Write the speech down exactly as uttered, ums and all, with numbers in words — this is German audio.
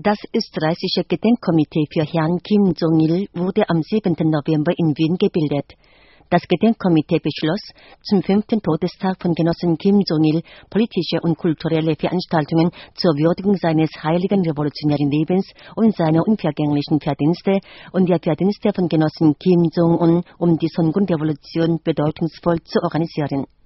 Das österreichische Gedenkkomitee für Herrn Kim Jong-il wurde am siebten November in Wien gebildet. Das Gedenkkomitee beschloss, zum fünften Todestag von Genossen Kim Jong-il politische und kulturelle Veranstaltungen zur Würdigung seines heiligen revolutionären Lebens und seiner unvergänglichen Verdienste und der Verdienste von Genossen Kim Jong-un um die Songun-Revolution bedeutungsvoll zu organisieren.